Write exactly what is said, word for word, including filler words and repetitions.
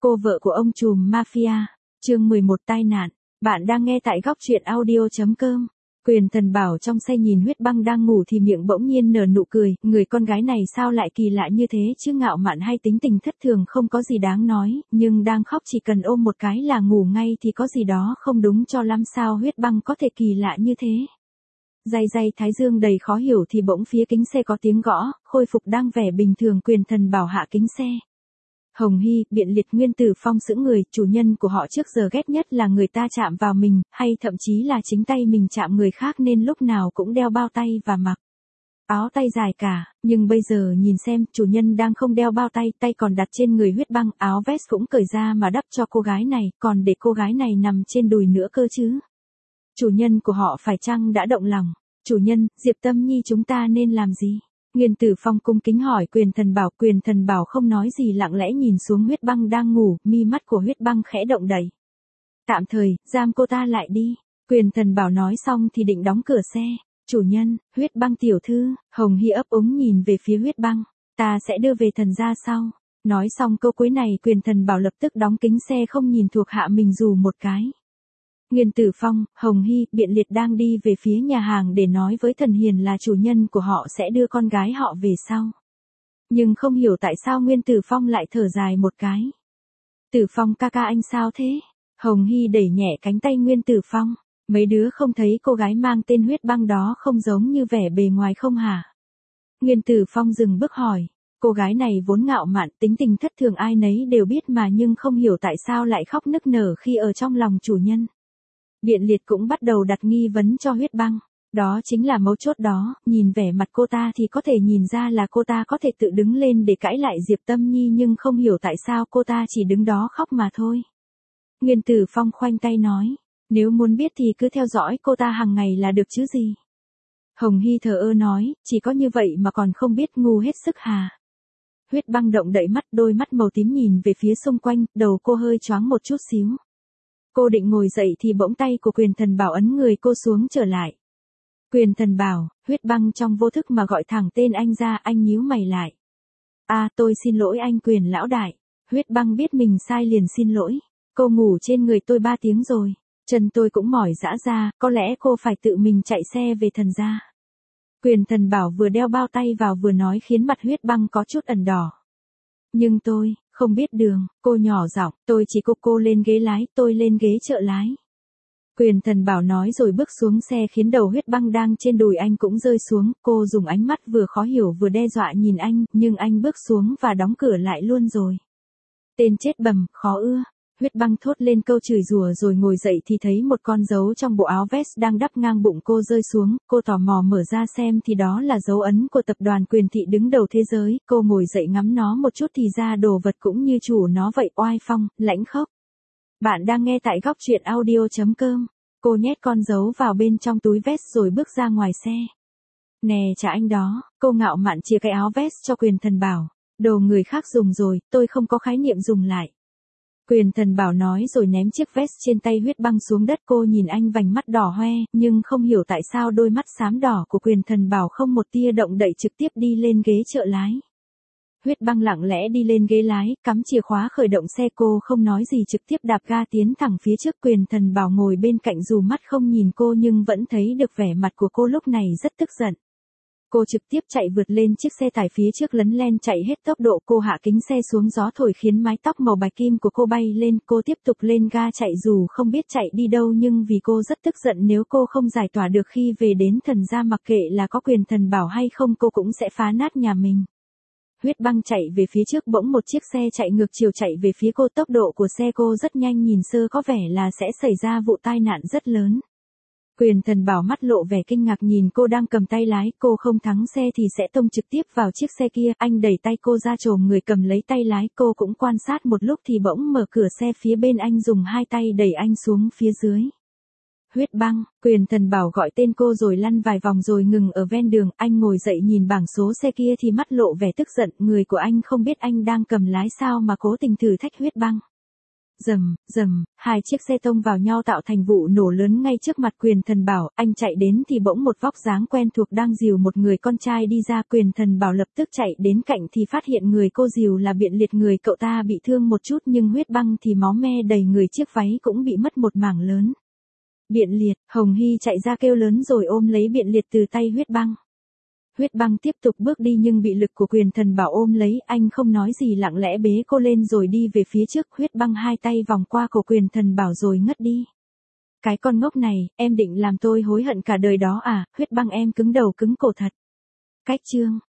Cô vợ của ông trùm mafia, chương mười một tai nạn. Bạn đang nghe tại góc truyện audio.com. Quyền Thần Bảo trong xe nhìn Huyết Băng đang ngủ thì miệng bỗng nhiên nở nụ cười, người con gái này sao lại kỳ lạ như thế chứ, ngạo mạn hay tính tình thất thường không có gì đáng nói, nhưng đang khóc chỉ cần ôm một cái là ngủ ngay thì có gì đó không đúng cho lắm, sao Huyết Băng có thể kỳ lạ như thế. Day day thái dương đầy khó hiểu thì bỗng phía kính xe có tiếng gõ, khôi phục đang vẻ bình thường. Quyền Thần Bảo hạ kính xe. Hồng Hy, Biện Liệt, Nguyên Tử Phong sững người, chủ nhân của họ trước giờ ghét nhất là người ta chạm vào mình, hay thậm chí là chính tay mình chạm người khác, nên lúc nào cũng đeo bao tay và mặc áo tay dài cả, nhưng bây giờ nhìn xem, chủ nhân đang không đeo bao tay, tay còn đặt trên người Huyết Băng, áo vest cũng cởi ra mà đắp cho cô gái này, còn để cô gái này nằm trên đùi nữa cơ chứ. Chủ nhân của họ phải chăng đã động lòng? Chủ nhân, Diệp Tâm Nhi chúng ta nên làm gì? Nguyên Tử Phong cung kính hỏi Quyền Thần Bảo. Quyền Thần Bảo không nói gì, lặng lẽ nhìn xuống Huyết Băng đang ngủ, mi mắt của Huyết Băng khẽ động đậy. Tạm thời, giam cô ta lại đi. Quyền Thần Bảo nói xong thì định đóng cửa xe. Chủ nhân, Huyết Băng tiểu thư. Hồng Hy ấp úng nhìn về phía Huyết Băng. Ta sẽ đưa về thần gia sau. Nói xong câu cuối này, Quyền Thần Bảo lập tức đóng kính xe, không nhìn thuộc hạ mình dù một cái. Nguyên Tử Phong, Hồng Hy, Biện Liệt đang đi về phía nhà hàng để nói với Thần Hiền là chủ nhân của họ sẽ đưa con gái họ về sau. Nhưng không hiểu tại sao Nguyên Tử Phong lại thở dài một cái. Tử Phong ca ca anh sao thế? Hồng Hy đẩy nhẹ cánh tay Nguyên Tử Phong. Mấy đứa không thấy cô gái mang tên Huyết Băng đó không giống như vẻ bề ngoài không hả? Nguyên Tử Phong dừng bước hỏi. Cô gái này vốn ngạo mạn, tính tình thất thường ai nấy đều biết mà, nhưng không hiểu tại sao lại khóc nức nở khi ở trong lòng chủ nhân. Biện Liệt cũng bắt đầu đặt nghi vấn cho Huyết Băng. Đó chính là mấu chốt đó, nhìn vẻ mặt cô ta thì có thể nhìn ra là cô ta có thể tự đứng lên để cãi lại Diệp Tâm Nhi, nhưng không hiểu tại sao cô ta chỉ đứng đó khóc mà thôi. Nguyên Tử Phong khoanh tay nói, nếu muốn biết thì cứ theo dõi cô ta hàng ngày là được chứ gì. Hồng Hy thờ ơ nói, chỉ có như vậy mà còn không biết, ngu hết sức hà. Huyết Băng động đậy mắt, đôi mắt màu tím nhìn về phía xung quanh, đầu cô hơi choáng một chút xíu. Cô định ngồi dậy thì bỗng tay của Quyền Thần Bảo ấn người cô xuống trở lại. Quyền Thần Bảo, Huyết Băng trong vô thức mà gọi thẳng tên anh ra, anh nhíu mày lại. À, tôi xin lỗi anh Quyền lão đại. Huyết Băng biết mình sai liền xin lỗi. Cô ngủ trên người tôi ba tiếng rồi. Chân tôi cũng mỏi rã ra, có lẽ cô phải tự mình chạy xe về thần gia. Quyền Thần Bảo vừa đeo bao tay vào vừa nói khiến mặt Huyết Băng có chút ẩn đỏ. Nhưng tôi không biết đường, cô nhỏ giọng, tôi chỉ cô cô lên ghế lái, tôi lên ghế trợ lái. Quyền Thần Bảo nói rồi bước xuống xe, khiến đầu Huyết Băng đang trên đùi anh cũng rơi xuống, cô dùng ánh mắt vừa khó hiểu vừa đe dọa nhìn anh, nhưng anh bước xuống và đóng cửa lại luôn rồi. Tên chết bầm, khó ưa. Huyết Băng thốt lên câu chửi rủa rồi ngồi dậy thì thấy một con dấu trong bộ áo vest đang đắp ngang bụng cô rơi xuống, cô tò mò mở ra xem thì đó là dấu ấn của tập đoàn Quyền Thị đứng đầu thế giới, cô ngồi dậy ngắm nó một chút thì ra đồ vật cũng như chủ nó vậy, oai phong, lãnh khốc. Bạn đang nghe tại góc truyện audio.com. Cô nhét con dấu vào bên trong túi vest rồi bước ra ngoài xe. Nè trả anh đó, cô ngạo mạn chia cái áo vest cho Quyền Thần Bảo. Đồ người khác dùng rồi, tôi không có khái niệm dùng lại. Quyền Thần Bảo nói rồi ném chiếc vest trên tay Huyết Băng xuống đất. Cô nhìn anh vành mắt đỏ hoe, nhưng không hiểu tại sao đôi mắt xám đỏ của Quyền Thần Bảo không một tia động đậy, trực tiếp đi lên ghế trợ lái. Huyết Băng lặng lẽ đi lên ghế lái, cắm chìa khóa khởi động xe, cô không nói gì trực tiếp đạp ga tiến thẳng phía trước. Quyền Thần Bảo ngồi bên cạnh dù mắt không nhìn cô nhưng vẫn thấy được vẻ mặt của cô lúc này rất tức giận. Cô trực tiếp chạy vượt lên chiếc xe tải phía trước, lấn len chạy hết tốc độ, cô hạ kính xe xuống, gió thổi khiến mái tóc màu bạch kim của cô bay lên, cô tiếp tục lên ga chạy dù không biết chạy đi đâu, nhưng vì cô rất tức giận, nếu cô không giải tỏa được khi về đến thần gia, mặc kệ là có Quyền Thần Bảo hay không cô cũng sẽ phá nát nhà mình. Huyết Băng chạy về phía trước, bỗng một chiếc xe chạy ngược chiều chạy về phía cô, tốc độ của xe cô rất nhanh, nhìn sơ có vẻ là sẽ xảy ra vụ tai nạn rất lớn. Quyền Thần Bảo mắt lộ vẻ kinh ngạc nhìn cô đang cầm tay lái, cô không thắng xe thì sẽ tông trực tiếp vào chiếc xe kia, anh đẩy tay cô ra chồm người cầm lấy tay lái, cô cũng quan sát một lúc thì bỗng mở cửa xe phía bên, anh dùng hai tay đẩy anh xuống phía dưới. Huyết Băng, Quyền Thần Bảo gọi tên cô rồi lăn vài vòng rồi ngừng ở ven đường, anh ngồi dậy nhìn bảng số xe kia thì mắt lộ vẻ tức giận, người của anh không biết anh đang cầm lái sao mà cố tình thử thách Huyết Băng. Rầm, rầm, hai chiếc xe tông vào nhau tạo thành vụ nổ lớn ngay trước mặt Quyền Thần Bảo, anh chạy đến thì bỗng một vóc dáng quen thuộc đang dìu một người con trai đi ra. Quyền Thần Bảo lập tức chạy đến cạnh thì phát hiện người cô dìu là Biện Liệt, người cậu ta bị thương một chút nhưng huyết băng thì máu me đầy người, chiếc váy cũng bị mất một mảng lớn. Biện Liệt, Hồng Hy chạy ra kêu lớn rồi ôm lấy Biện Liệt từ tay huyết băng. Huyết băng tiếp tục bước đi nhưng bị lực của Quyền Thần Bảo ôm lấy, anh không nói gì lặng lẽ bế cô lên rồi đi về phía trước. Huyết băng hai tay vòng qua cổ Quyền Thần Bảo rồi ngất đi. Cái con ngốc này, em định làm tôi hối hận cả đời đó à? Huyết băng em cứng đầu cứng cổ thật. Cách chương